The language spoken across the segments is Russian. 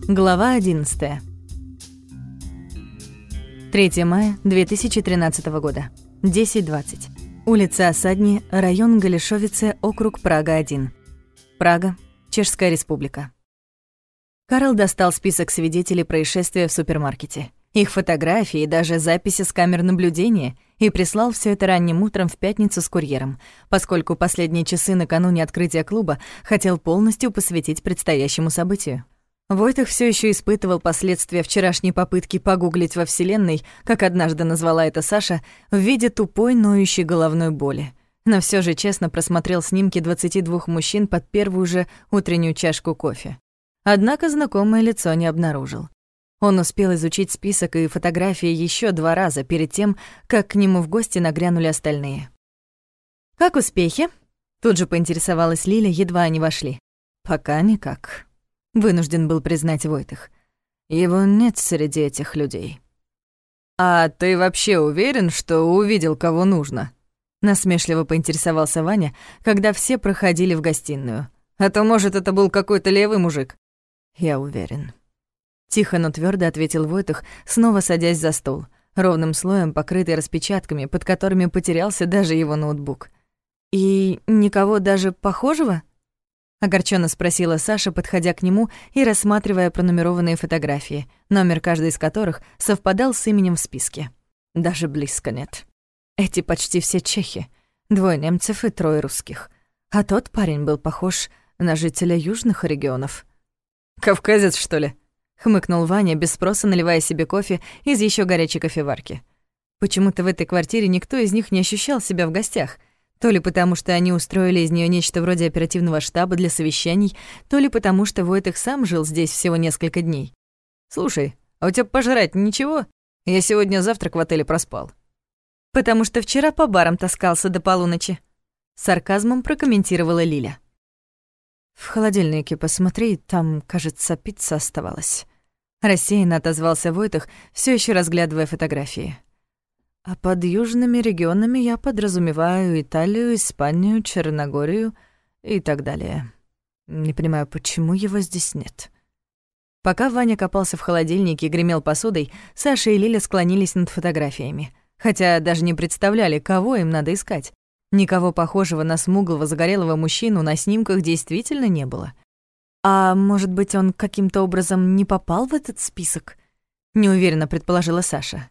Глава 11. 3 мая 2013 года. 10:20. Улица Осадни, район Галишовице, округ Прага-1. Прага, Чешская Республика. Карл достал список свидетелей происшествия в супермаркете, их фотографии и даже записи с камер наблюдения и прислал все это ранним утром в пятницу с курьером, поскольку последние часы накануне открытия клуба хотел полностью посвятить предстоящему событию. Войтых все еще испытывал последствия вчерашней попытки погуглить во Вселенной, как однажды назвала это Саша, в виде тупой ноющей головной боли. Но все же честно просмотрел снимки 22 мужчин под первую же утреннюю чашку кофе. Однако знакомое лицо не обнаружил. Он успел изучить список и фотографии еще 2 раза перед тем, как к нему в гости нагрянули остальные. «Как успехи?» — тут же поинтересовалась Лиля, едва они вошли. «Пока никак», — вынужден был признать Войтых. «Его нет среди этих людей». «А ты вообще уверен, что увидел, кого нужно?» — насмешливо поинтересовался Ваня, когда все проходили в гостиную. «А то, может, это был какой-то левый мужик?» «Я уверен». Тихо, но твердо ответил Войтых, снова садясь за стол, ровным слоем покрытый распечатками, под которыми потерялся даже его ноутбук. «И никого даже похожего?» — огорченно спросила Саша, подходя к нему и рассматривая пронумерованные фотографии, номер каждой из которых совпадал с именем в списке. «Даже близко нет. Эти почти все чехи, 2 немцев и 3 русских. А тот парень был похож на жителя южных регионов». «Кавказец, что ли?» — хмыкнул Ваня, без спроса наливая себе кофе из еще горячей кофеварки. Почему-то в этой квартире никто из них не ощущал себя в гостях. То ли потому, что они устроили из нее нечто вроде оперативного штаба для совещаний, то ли потому, что Войтых сам жил здесь всего несколько дней. «Слушай, а у тебя пожрать ничего? Я сегодня завтрак в отеле проспал». «Потому что вчера по барам таскался до полуночи», — сарказмом прокомментировала Лиля. «В холодильнике посмотри, там, кажется, пицца оставалась». Рассеянно отозвался Войтых, все еще разглядывая фотографии. «А под южными регионами я подразумеваю Италию, Испанию, Черногорию и так далее. Не понимаю, почему его здесь нет». Пока Ваня копался в холодильнике и гремел посудой, Саша и Лиля склонились над фотографиями, хотя даже не представляли, кого им надо искать. Никого похожего на смуглого загорелого мужчину на снимках действительно не было. «А может быть, он каким-то образом не попал в этот список?» — неуверенно предположила Саша.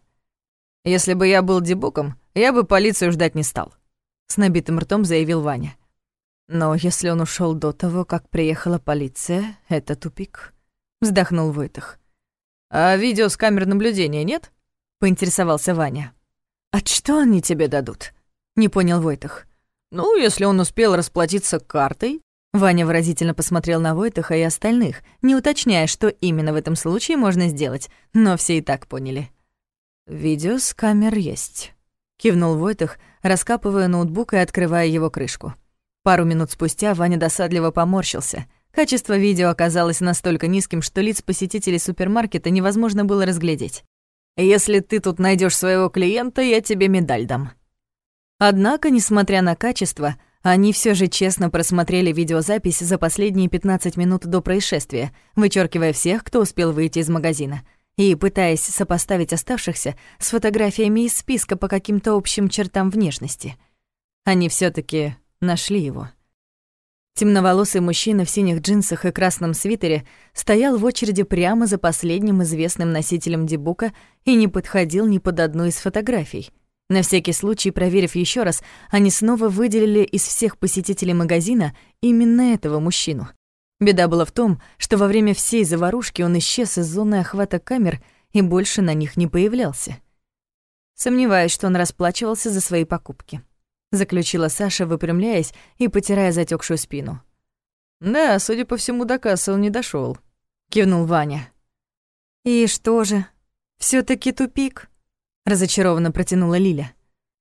«Если бы я был дебуком, я бы полицию ждать не стал», — с набитым ртом заявил Ваня. «Но если он ушел до того, как приехала полиция, это тупик», — вздохнул Войтых. «А видео с камер наблюдения нет?» — поинтересовался Ваня. «А что они тебе дадут?» — не понял Войтых. «Ну, если он успел расплатиться картой». Ваня выразительно посмотрел на Войтыха и остальных, не уточняя, что именно в этом случае можно сделать, но все и так поняли. «Видео с камер есть», — кивнул Войтых, раскапывая ноутбук и открывая его крышку. Пару минут спустя Ваня досадливо поморщился. Качество видео оказалось настолько низким, что лиц посетителей супермаркета невозможно было разглядеть. «Если ты тут найдешь своего клиента, я тебе медаль дам». Однако, несмотря на качество, они все же честно просмотрели видеозапись за последние 15 минут до происшествия, вычеркивая всех, кто успел выйти из магазина, и пытаясь сопоставить оставшихся с фотографиями из списка по каким-то общим чертам внешности. Они все таки нашли его. Темноволосый мужчина в синих джинсах и красном свитере стоял в очереди прямо за последним известным носителем дебука и не подходил ни под одну из фотографий. На всякий случай, проверив еще раз, они снова выделили из всех посетителей магазина именно этого мужчину. Беда была в том, что во время всей заварушки он исчез из зоны охвата камер и больше на них не появлялся. «Сомневаюсь, что он расплачивался за свои покупки», — заключила Саша, выпрямляясь и потирая затекшую спину. «Да, судя по всему, до кассы он не дошел, кивнул Ваня. «И что же, все таки тупик?» — разочарованно протянула Лиля.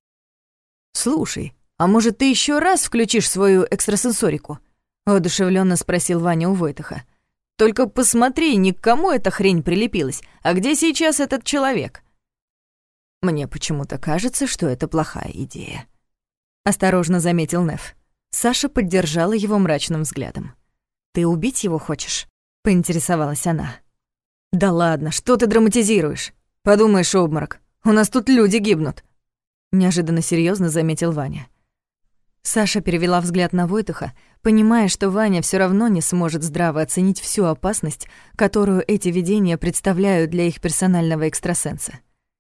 «Слушай, а может, ты еще раз включишь свою экстрасенсорику?» — воодушевленно спросил Ваня у Войтыха. «Только посмотри, не к кому эта хрень прилепилась, а где сейчас этот человек?» «Мне почему-то кажется, что это плохая идея», — осторожно заметил Неф. Саша поддержала его мрачным взглядом. «Ты убить его хочешь?» — поинтересовалась она. «Да ладно, что ты драматизируешь? Подумаешь, обморок. У нас тут люди гибнут», — неожиданно серьёзно заметил Ваня. Саша перевела взгляд на Войтаха, понимая, что Ваня всё равно не сможет здраво оценить всю опасность, которую эти видения представляют для их персонального экстрасенса.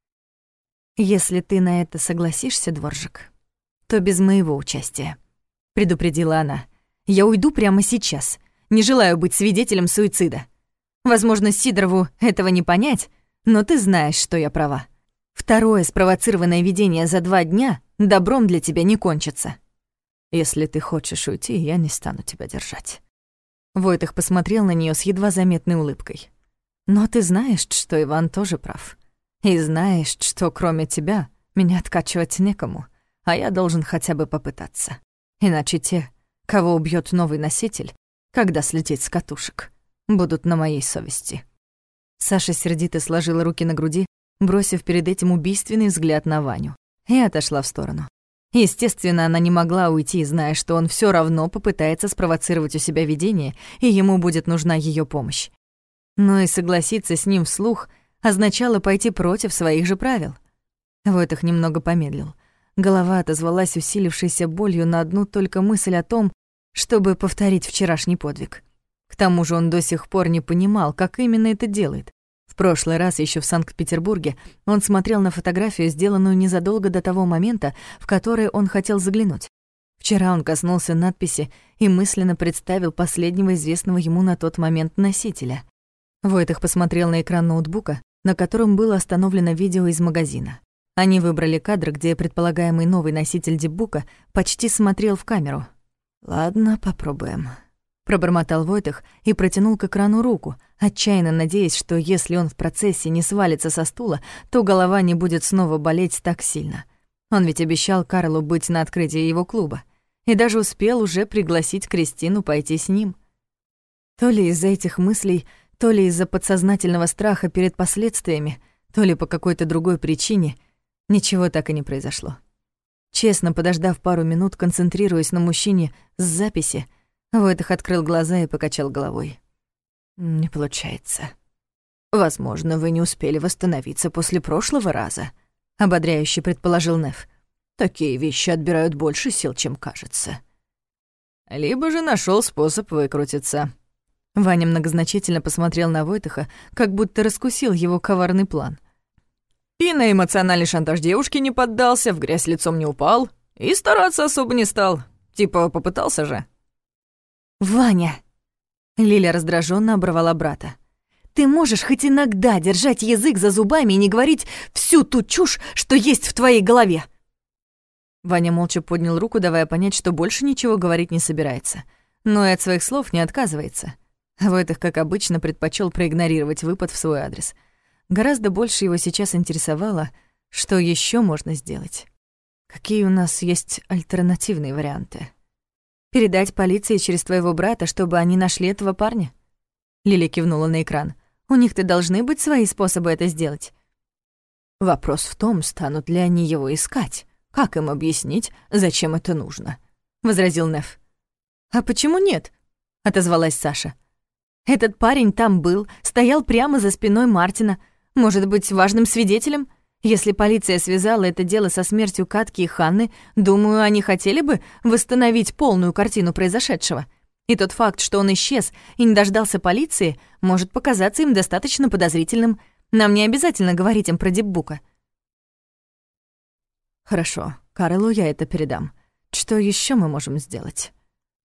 «Если ты на это согласишься, Дворжик, то без моего участия», — предупредила она. «Я уйду прямо сейчас. Не желаю быть свидетелем суицида. Возможно, Сидорову этого не понять, но ты знаешь, что я права. Второе спровоцированное видение за 2 дня добром для тебя не кончится». «Если ты хочешь уйти, я не стану тебя держать». Войтах посмотрел на неё с едва заметной улыбкой. «Но ты знаешь, что Иван тоже прав. И знаешь, что кроме тебя меня откачивать некому, а я должен хотя бы попытаться. Иначе те, кого убьёт новый носитель, когда слетит с катушек, будут на моей совести». Саша сердито сложила руки на груди, бросив перед этим убийственный взгляд на Ваню, и отошла в сторону. Естественно, она не могла уйти, зная, что он всё равно попытается спровоцировать у себя видение, и ему будет нужна её помощь. Но и согласиться с ним вслух означало пойти против своих же правил. Войтах немного помедлил. Голова отозвалась усилившейся болью на одну только мысль о том, чтобы повторить вчерашний подвиг. К тому же он до сих пор не понимал, как именно это делает. В прошлый раз, ещё в Санкт-Петербурге, он смотрел на фотографию, сделанную незадолго до того момента, в который он хотел заглянуть. Вчера он коснулся надписи и мысленно представил последнего известного ему на тот момент носителя. Войтах посмотрел на экран ноутбука, на котором было остановлено видео из магазина. Они выбрали кадр, где предполагаемый новый носитель дипбука почти смотрел в камеру. «Ладно, попробуем», — пробормотал Войтах и протянул к экрану руку, отчаянно надеясь, что если он в процессе не свалится со стула, то голова не будет снова болеть так сильно. Он ведь обещал Карлу быть на открытии его клуба и даже успел уже пригласить Кристину пойти с ним. То ли из-за этих мыслей, то ли из-за подсознательного страха перед последствиями, то ли по какой-то другой причине, ничего так и не произошло. Честно подождав пару минут, концентрируясь на мужчине с записи, Войтах открыл глаза и покачал головой. «Не получается. Возможно, вы не успели восстановиться после прошлого раза», — ободряюще предположил Неф. «Такие вещи отбирают больше сил, чем кажется». «Либо же нашёл способ выкрутиться». Ваня многозначительно посмотрел на Войтаха, как будто раскусил его коварный план. И на эмоциональный шантаж девушки не поддался, в грязь лицом не упал и стараться особо не стал. Типа попытался же. «Ваня!» Лиля раздражённо оборвала брата. «Ты можешь хоть иногда держать язык за зубами и не говорить всю ту чушь, что есть в твоей голове!» Ваня молча поднял руку, давая понять, что больше ничего говорить не собирается. Но и от своих слов не отказывается. Войтах, как обычно, предпочёл проигнорировать выпад в свой адрес. Гораздо больше его сейчас интересовало, что ещё можно сделать. Какие у нас есть альтернативные варианты? Передать полиции через твоего брата, чтобы они нашли этого парня? Лиля кивнула на экран. У них-то должны быть свои способы это сделать. Вопрос в том, станут ли они его искать. Как им объяснить, зачем это нужно? Возразил Неф. А почему нет? Отозвалась Саша. Этот парень там был, стоял прямо за спиной Мартина. Может быть, важным свидетелем? Если полиция связала это дело со смертью Катки и Ханны, думаю, они хотели бы восстановить полную картину произошедшего. И тот факт, что он исчез и не дождался полиции, может показаться им достаточно подозрительным. Нам не обязательно говорить им про дипбука. Хорошо, Карлу я это передам. Что ещё мы можем сделать?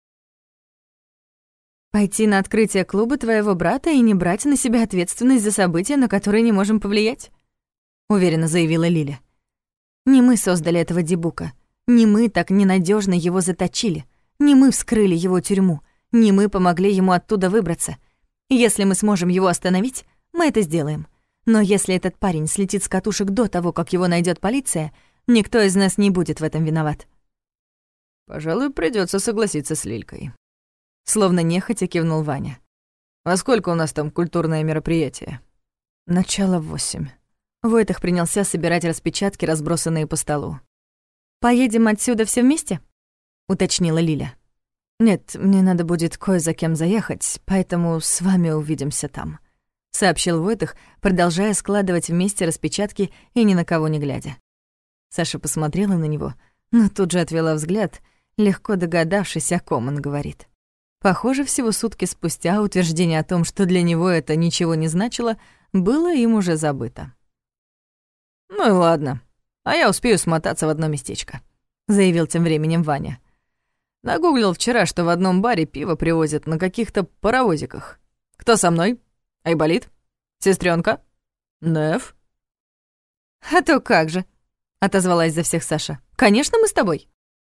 Пойти на открытие клуба твоего брата и не брать на себя ответственность за события, на которые не можем повлиять? Уверенно заявила Лиля. Не мы создали этого дипбука. Не мы так ненадёжно его заточили. Не мы вскрыли его тюрьму. Не мы помогли ему оттуда выбраться. Если мы сможем его остановить, мы это сделаем. Но если этот парень слетит с катушек до того, как его найдёт полиция, никто из нас не будет в этом виноват. Пожалуй, придётся согласиться с Лилькой. Словно нехотя кивнул Ваня. «А сколько у нас там культурное мероприятие?» «Начало 8». Войтах принялся собирать распечатки, разбросанные по столу. «Поедем отсюда все вместе?» — уточнила Лиля. «Нет, мне надо будет кое за кем заехать, поэтому с вами увидимся там», — сообщил Войтых, продолжая складывать вместе распечатки и ни на кого не глядя. Саша посмотрела на него, но тут же отвела взгляд, легко догадавшись, о ком он говорит. Похоже, всего сутки спустя утверждение о том, что для него это ничего не значило, было им уже забыто. «Ну и ладно, а я успею смотаться в одно местечко», — заявил тем временем Ваня. «Нагуглил вчера, что в одном баре пиво привозят на каких-то паровозиках. Кто со мной? Айболит? Сестрёнка? Неф?» «А то как же», — отозвалась за всех Саша. «Конечно, мы с тобой».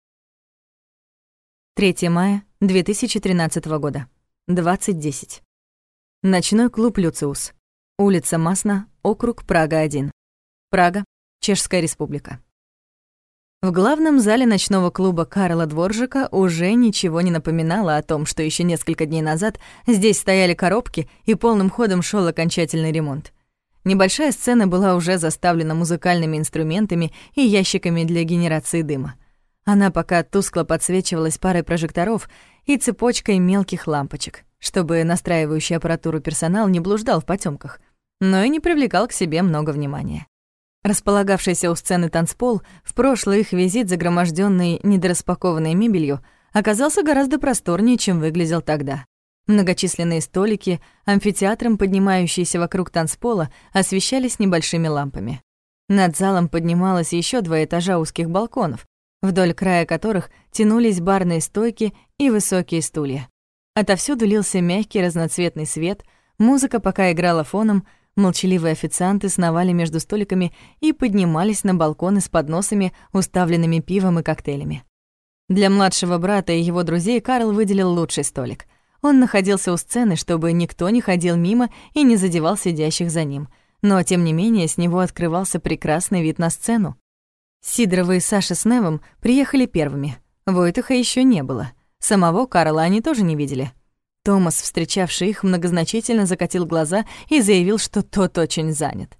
3 мая 2013 года. 20:10. Ночной клуб «Люциус». Улица Масна, округ Прага-1. Прага, Чешская Республика. В главном зале ночного клуба Карла Дворжика уже ничего не напоминало о том, что еще несколько дней назад здесь стояли коробки и полным ходом шел окончательный ремонт. Небольшая сцена была уже заставлена музыкальными инструментами и ящиками для генерации дыма. Она пока тускло подсвечивалась парой прожекторов и цепочкой мелких лампочек, чтобы настраивающий аппаратуру персонал не блуждал в потёмках, но и не привлекал к себе много внимания. Располагавшийся у сцены танцпол, в прошлый их визит, загромождённый недораспакованной мебелью, оказался гораздо просторнее, чем выглядел тогда. Многочисленные столики, амфитеатром, поднимающиеся вокруг танцпола, освещались небольшими лампами. Над залом поднималось ещё 2 этажа узких балконов, вдоль края которых тянулись барные стойки и высокие стулья. Отовсюду лился мягкий разноцветный свет, музыка пока играла фоном, молчаливые официанты сновали между столиками и поднимались на балконы с подносами, уставленными пивом и коктейлями. Для младшего брата и его друзей Карл выделил лучший столик. Он находился у сцены, чтобы никто не ходил мимо и не задевал сидящих за ним, но, тем не менее, с него открывался прекрасный вид на сцену. Сидорова и Саша с Невом приехали первыми. Войтыха ещё не было. Самого Карла они тоже не видели. Томас, встречавший их, многозначительно закатил глаза и заявил, что тот очень занят.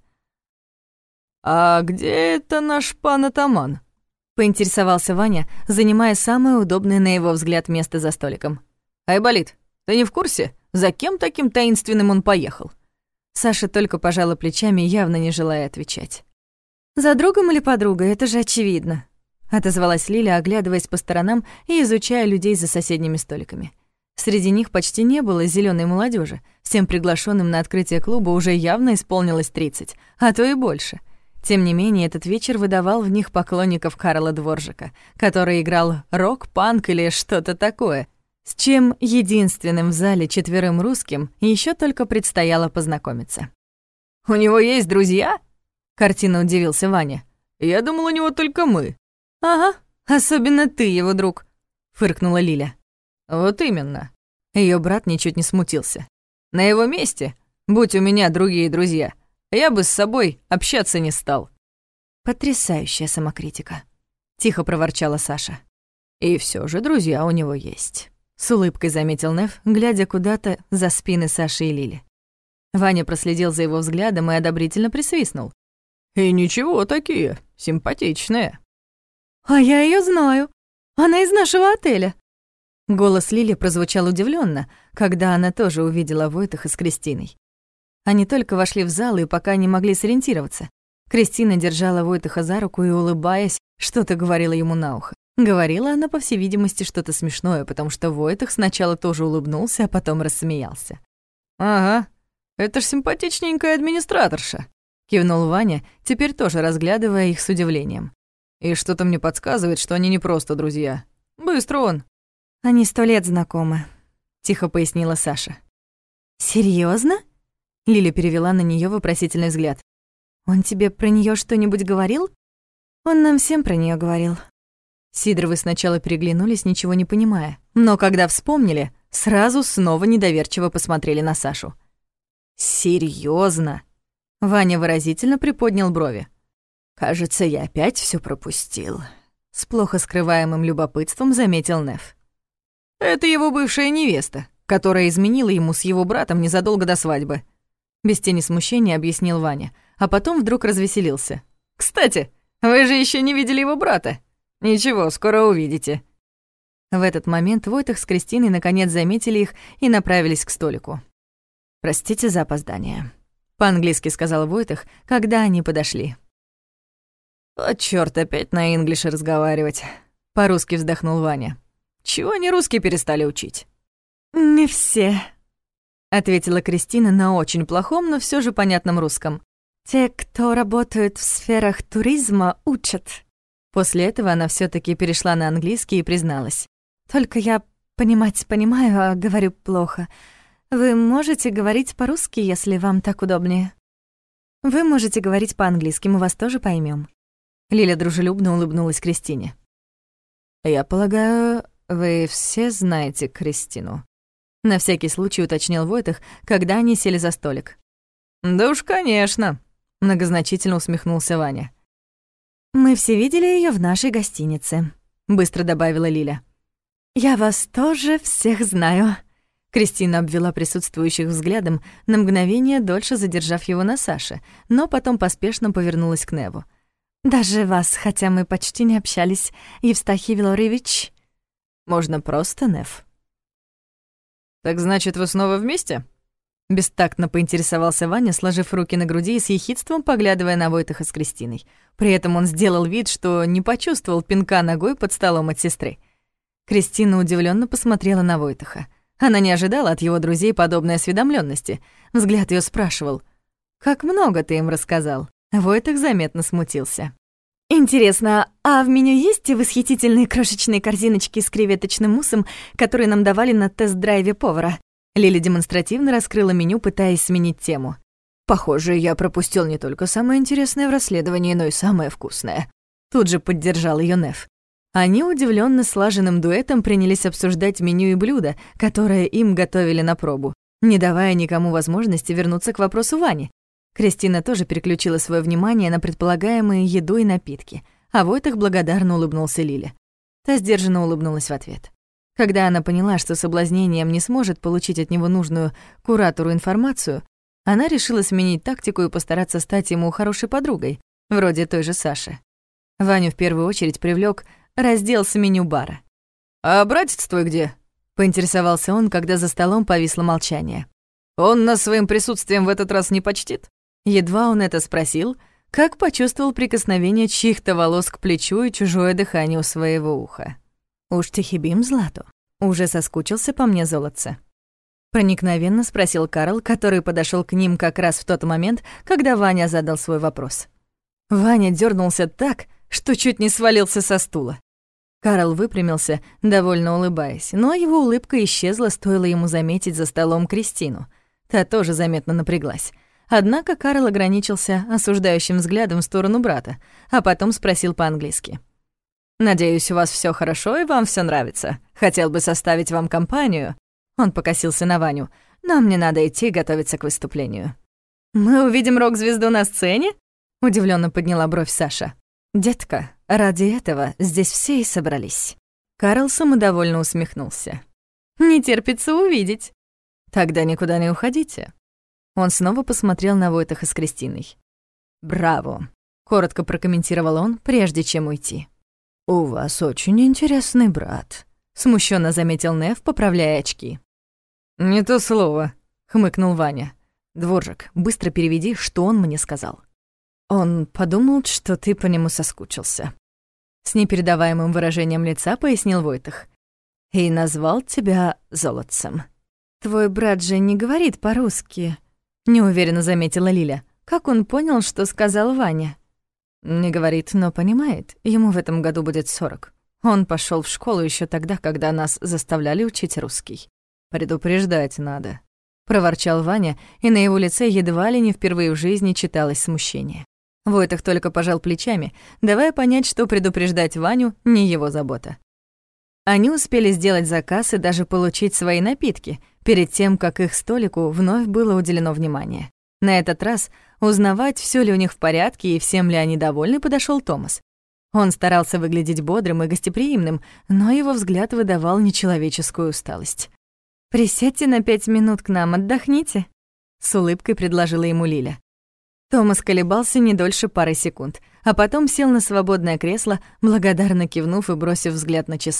«А где это наш пан-атаман?» — поинтересовался Ваня, занимая самое удобное, на его взгляд, место за столиком. «Айболит, ты не в курсе, за кем таким таинственным он поехал?» Саша только пожала плечами, явно не желая отвечать. «За другом или подругой, это же очевидно», — отозвалась Лиля, оглядываясь по сторонам и изучая людей за соседними столиками. Среди них почти не было зелёной молодёжи. Всем приглашённым на открытие клуба уже явно исполнилось 30, а то и больше. Тем не менее, этот вечер выдавал в них поклонников Карла Дворжика, который играл рок, панк или что-то такое, с чем единственным в зале 4 русским ещё только предстояло познакомиться. «У него есть друзья?» — картинно удивился Ваня. «Я думал, у него только мы». «Ага, особенно ты, его друг», — фыркнула Лиля. «Вот именно». Её брат ничуть не смутился. «На его месте, будь у меня другие друзья, я бы с собой общаться не стал». «Потрясающая самокритика», — тихо проворчала Саша. «И всё же друзья у него есть», — с улыбкой заметил Неф, глядя куда-то за спины Саши и Лили. Ваня проследил за его взглядом и одобрительно присвистнул. «И ничего такие, симпатичные». «А я её знаю. Она из нашего отеля». Голос Лили прозвучал удивлённо, когда она тоже увидела Войтыха с Кристиной. Они только вошли в зал и пока не могли сориентироваться. Кристина держала Войтыха за руку и, улыбаясь, что-то говорила ему на ухо. Говорила она, по всей видимости, что-то смешное, потому что Войтых сначала тоже улыбнулся, а потом рассмеялся. «Ага, это ж симпатичненькая администраторша», — кивнул Ваня, теперь тоже разглядывая их с удивлением. «И что-то мне подсказывает, что они не просто друзья. Быстро он». «Они 100 лет знакомы», — тихо пояснила Саша. «Серьёзно?» — Лиля перевела на неё вопросительный взгляд. «Он тебе про неё что-нибудь говорил?» «Он нам всем про неё говорил». Сидоровы сначала переглянулись, ничего не понимая, но когда вспомнили, сразу снова недоверчиво посмотрели на Сашу. «Серьёзно?» — Ваня выразительно приподнял брови. «Кажется, я опять всё пропустил», — с плохо скрываемым любопытством заметил Неф. «Это его бывшая невеста, которая изменила ему с его братом незадолго до свадьбы», — без тени смущения объяснил Ваня, а потом вдруг развеселился. «Кстати, вы же ещё не видели его брата. Ничего, скоро увидите». В этот момент Войтых с Кристиной наконец заметили их и направились к столику. «Простите за опоздание», — по-английски сказал Войтых, когда они подошли. «О, чёрт, опять на инглише разговаривать», — по-русски вздохнул Ваня. «Чего они русский перестали учить?» «Не все», — ответила Кристина на очень плохом, но всё же понятном русском. «Те, кто работают в сферах туризма, учат». После этого она всё-таки перешла на английский и призналась. «Только я понимать понимаю, а говорю плохо. Вы можете говорить по-русски, если вам так удобнее? Вы можете говорить по-английски, мы вас тоже поймём». Лиля дружелюбно улыбнулась Кристине. «Я полагаю, вы все знаете Кристину?» На всякий случай уточнил Войтых, когда они сели за столик. «Да уж, конечно», — многозначительно усмехнулся Ваня. «Мы все видели её в нашей гостинице», — быстро добавила Лиля. «Я вас тоже всех знаю». Кристина обвела присутствующих взглядом, на мгновение дольше задержав его на Саше, но потом поспешно повернулась к Неву. «Даже вас, хотя мы почти не общались, Евстахий Вилорьевич». «Можно просто, Нев». «Так значит, вы снова вместе?» Бестактно поинтересовался Ваня, сложив руки на груди и с ехидством поглядывая на Войтыха с Кристиной. При этом он сделал вид, что не почувствовал пинка ногой под столом от сестры. Кристина удивлённо посмотрела на Войтыха. Она не ожидала от его друзей подобной осведомлённости. Взгляд её спрашивал: «Как много ты им рассказал?» Войтых заметно смутился. «Интересно, а в меню есть восхитительные крошечные корзиночки с креветочным муссом, которые нам давали на тест-драйве повара?» Лиля демонстративно раскрыла меню, пытаясь сменить тему. «Похоже, я пропустил не только самое интересное в расследовании, но и самое вкусное». Тут же поддержал её Нев. Они удивлённо слаженным дуэтом принялись обсуждать меню и блюда, которые им готовили на пробу, не давая никому возможности вернуться к вопросу Вани. Кристина тоже переключила своё внимание на предполагаемые еду и напитки, а Войтых благодарно улыбнулся Лиле. Та сдержанно улыбнулась в ответ. Когда она поняла, что соблазнением не сможет получить от него нужную куратору информацию, она решила сменить тактику и постараться стать ему хорошей подругой, вроде той же Саши. Ваню в первую очередь привлёк раздел с меню бара. «А братец твой где?» — поинтересовался он, когда за столом повисло молчание. «Он нас своим присутствием в этот раз не почтит?» Едва он это спросил, как почувствовал прикосновение чьих-то волос к плечу и чужое дыхание у своего уха. «Уж тихибим, Злату, уже соскучился по мне, золотце?» Проникновенно спросил Карл, который подошёл к ним как раз в тот момент, когда Ваня задал свой вопрос. Ваня дёрнулся так, что чуть не свалился со стула. Карл выпрямился, довольно улыбаясь, но его улыбка исчезла, стоило ему заметить за столом Кристину. Та тоже заметно напряглась. Однако Карл ограничился осуждающим взглядом в сторону брата, а потом спросил по-английски. «Надеюсь, у вас всё хорошо и вам всё нравится. Хотел бы составить вам компанию». Он покосился на Ваню. «Но мне надо идти готовиться к выступлению». «Мы увидим рок-звезду на сцене?» — удивлённо подняла бровь Саша. «Детка, ради этого здесь все и собрались». Карл самодовольно усмехнулся. «Не терпится увидеть». «Тогда никуда не уходите». Он снова посмотрел на Войтыха с Кристиной. «Браво», — коротко прокомментировал он, прежде чем уйти. «У вас очень интересный брат», — смущенно заметил Нев, поправляя очки. «Не то слово», — хмыкнул Ваня. «Дворжик, быстро переведи, что он мне сказал». «Он подумал, что ты по нему соскучился», — с непередаваемым выражением лица пояснил Войтых. «И назвал тебя золотцем». «Твой брат же не говорит по-русски», — неуверенно заметила Лиля. «Как он понял, что сказал Ваня?» «Не говорит, но понимает. Ему в этом году будет 40. Он пошёл в школу ещё тогда, когда нас заставляли учить русский. Предупреждать надо», — проворчал Ваня, и на его лице едва ли не впервые в жизни читалось смущение. Войтых только пожал плечами, давая понять, что предупреждать Ваню — не его забота. Они успели сделать заказ и даже получить свои напитки, перед тем, как их столику вновь было уделено внимание. На этот раз узнавать, всё ли у них в порядке и всем ли они довольны, подошёл Томас. Он старался выглядеть бодрым и гостеприимным, но его взгляд выдавал нечеловеческую усталость. «Присядьте на 5 минут к нам, отдохните», — с улыбкой предложила ему Лиля. Томас колебался не дольше пары секунд, а потом сел на свободное кресло, благодарно кивнув и бросив взгляд на часы.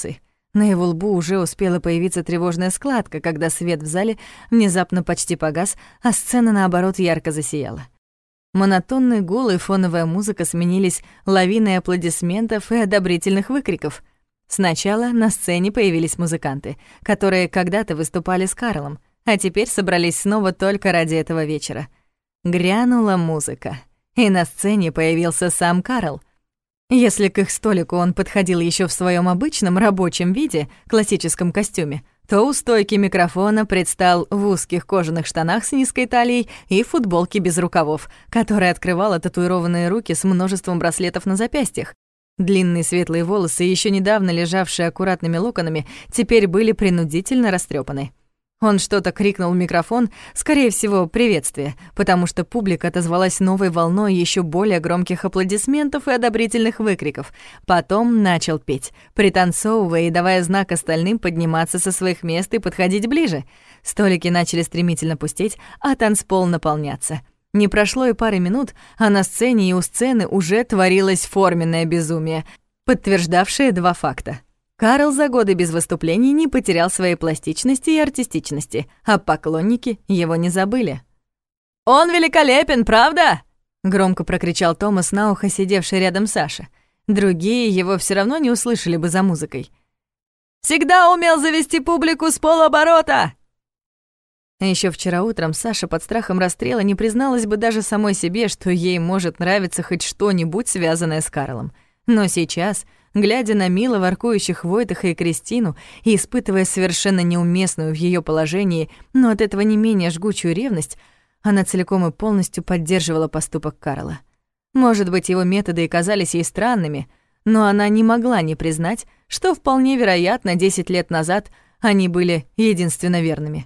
На его лбу уже успела появиться тревожная складка, когда свет в зале внезапно почти погас, а сцена, наоборот, ярко засияла. Монотонный гул и фоновая музыка сменились лавиной аплодисментов и одобрительных выкриков. Сначала на сцене появились музыканты, которые когда-то выступали с Карлом, а теперь собрались снова только ради этого вечера. Грянула музыка, и на сцене появился сам Карл. Если к их столику он подходил еще в своем обычном рабочем виде, классическом костюме, то у стойки микрофона предстал в узких кожаных штанах с низкой талией и футболке без рукавов, которая открывала татуированные руки с множеством браслетов на запястьях. Длинные светлые волосы, еще недавно лежавшие аккуратными локонами, теперь были принудительно растрепаны. Он что-то крикнул в микрофон, скорее всего, приветствие, потому что публика отозвалась новой волной еще более громких аплодисментов и одобрительных выкриков. Потом начал петь, пританцовывая и давая знак остальным подниматься со своих мест и подходить ближе. Столики начали стремительно пустеть, а танцпол наполняться. Не прошло и пары минут, а на сцене и у сцены уже творилось форменное безумие, подтверждавшее два факта. Карл за годы без выступлений не потерял своей пластичности и артистичности, а поклонники его не забыли. «Он великолепен, правда?» — громко прокричал Томас на ухо, сидевший рядом Саше. Другие его все равно не услышали бы за музыкой. «Всегда умел завести публику с полоборота!» Еще вчера утром Саша под страхом расстрела не призналась бы даже самой себе, что ей может нравиться хоть что-нибудь, связанное с Карлом. Но сейчас, глядя на мило воркующих Войтаха и Кристину и испытывая совершенно неуместную в ее положении, но от этого не менее жгучую ревность, она целиком и полностью поддерживала поступок Карла. Может быть, его методы и казались ей странными, но она не могла не признать, что вполне вероятно 10 лет назад они были единственно верными.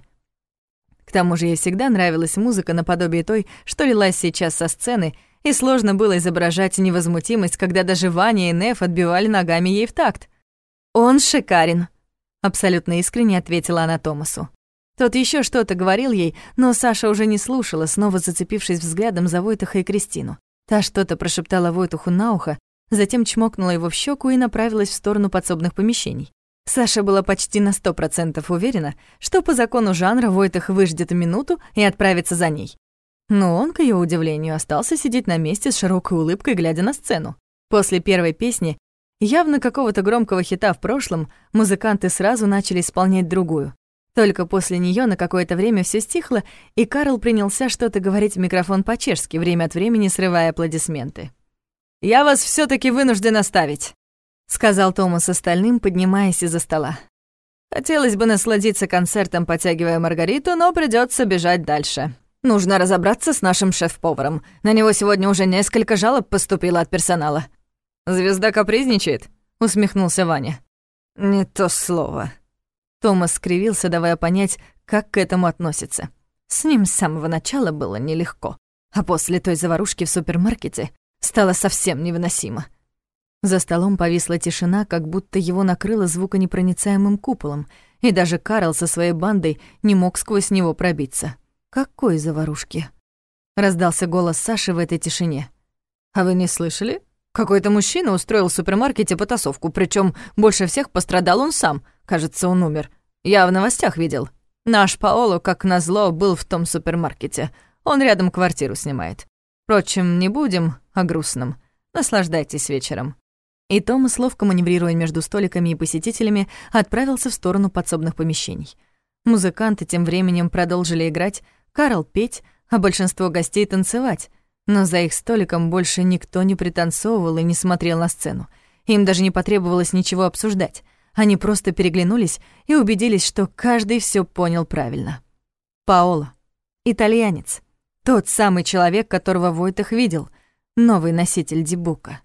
К тому же ей всегда нравилась музыка наподобие той, что лилась сейчас со сцены, и сложно было изображать невозмутимость, когда даже Ваня и Неф отбивали ногами ей в такт. «Он шикарен», — абсолютно искренне ответила она Томасу. Тот еще что-то говорил ей, но Саша уже не слушала, снова зацепившись взглядом за Войтаха и Кристину. Та что-то прошептала Войтуху на ухо, затем чмокнула его в щеку и направилась в сторону подсобных помещений. Саша была почти на 100% уверена, что по закону жанра Войтах выждет минуту и отправится за ней. Но он, к её удивлению, остался сидеть на месте с широкой улыбкой, глядя на сцену. После первой песни, явно какого-то громкого хита в прошлом, музыканты сразу начали исполнять другую. Только после неё на какое-то время всё стихло, и Карл принялся что-то говорить в микрофон по-чешски, время от времени срывая аплодисменты. «Я вас всё-таки вынужден оставить», — сказал Томас остальным, поднимаясь из-за стола. «Хотелось бы насладиться концертом, потягивая Маргариту, но придётся бежать дальше. Нужно разобраться с нашим шеф-поваром. На него сегодня уже несколько жалоб поступило от персонала». «Звезда капризничает?» — усмехнулся Ваня. «Не то слово». Томас скривился, давая понять, как к этому относится. С ним с самого начала было нелегко, а после той заварушки в супермаркете стало совсем невыносимо. За столом повисла тишина, как будто его накрыло звуконепроницаемым куполом, и даже Карл со своей бандой не мог сквозь него пробиться. «Какой заварушки?» — раздался голос Саши в этой тишине. «А вы не слышали? Какой-то мужчина устроил в супермаркете потасовку, причем больше всех пострадал он сам. Кажется, он умер. Я в новостях видел. Наш Паоло, как назло, был в том супермаркете. Он рядом квартиру снимает. Впрочем, не будем о грустном. Наслаждайтесь вечером». И Томас, ловко маневрируя между столиками и посетителями, отправился в сторону подсобных помещений. Музыканты тем временем продолжили играть, Карл петь, а большинство гостей танцевать. Но за их столиком больше никто не пританцовывал и не смотрел на сцену. Им даже не потребовалось ничего обсуждать. Они просто переглянулись и убедились, что каждый всё понял правильно. Паоло. Итальянец. Тот самый человек, которого Войтах видел. Новый носитель Ди-Бука.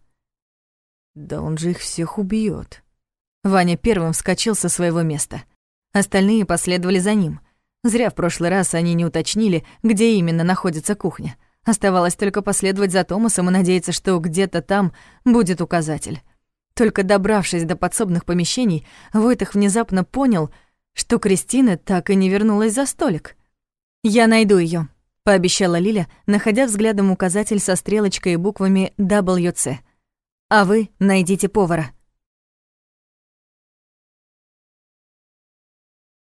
Да он же их всех убьёт. Ваня первым вскочил со своего места. Остальные последовали за ним. Зря в прошлый раз они не уточнили, где именно находится кухня. Оставалось только последовать за Томасом и надеяться, что где-то там будет указатель. Только добравшись до подсобных помещений, Войтах внезапно понял, что Кристина так и не вернулась за столик. «Я найду её», — пообещала Лиля, находя взглядом указатель со стрелочкой и буквами WC. «А вы найдите повара».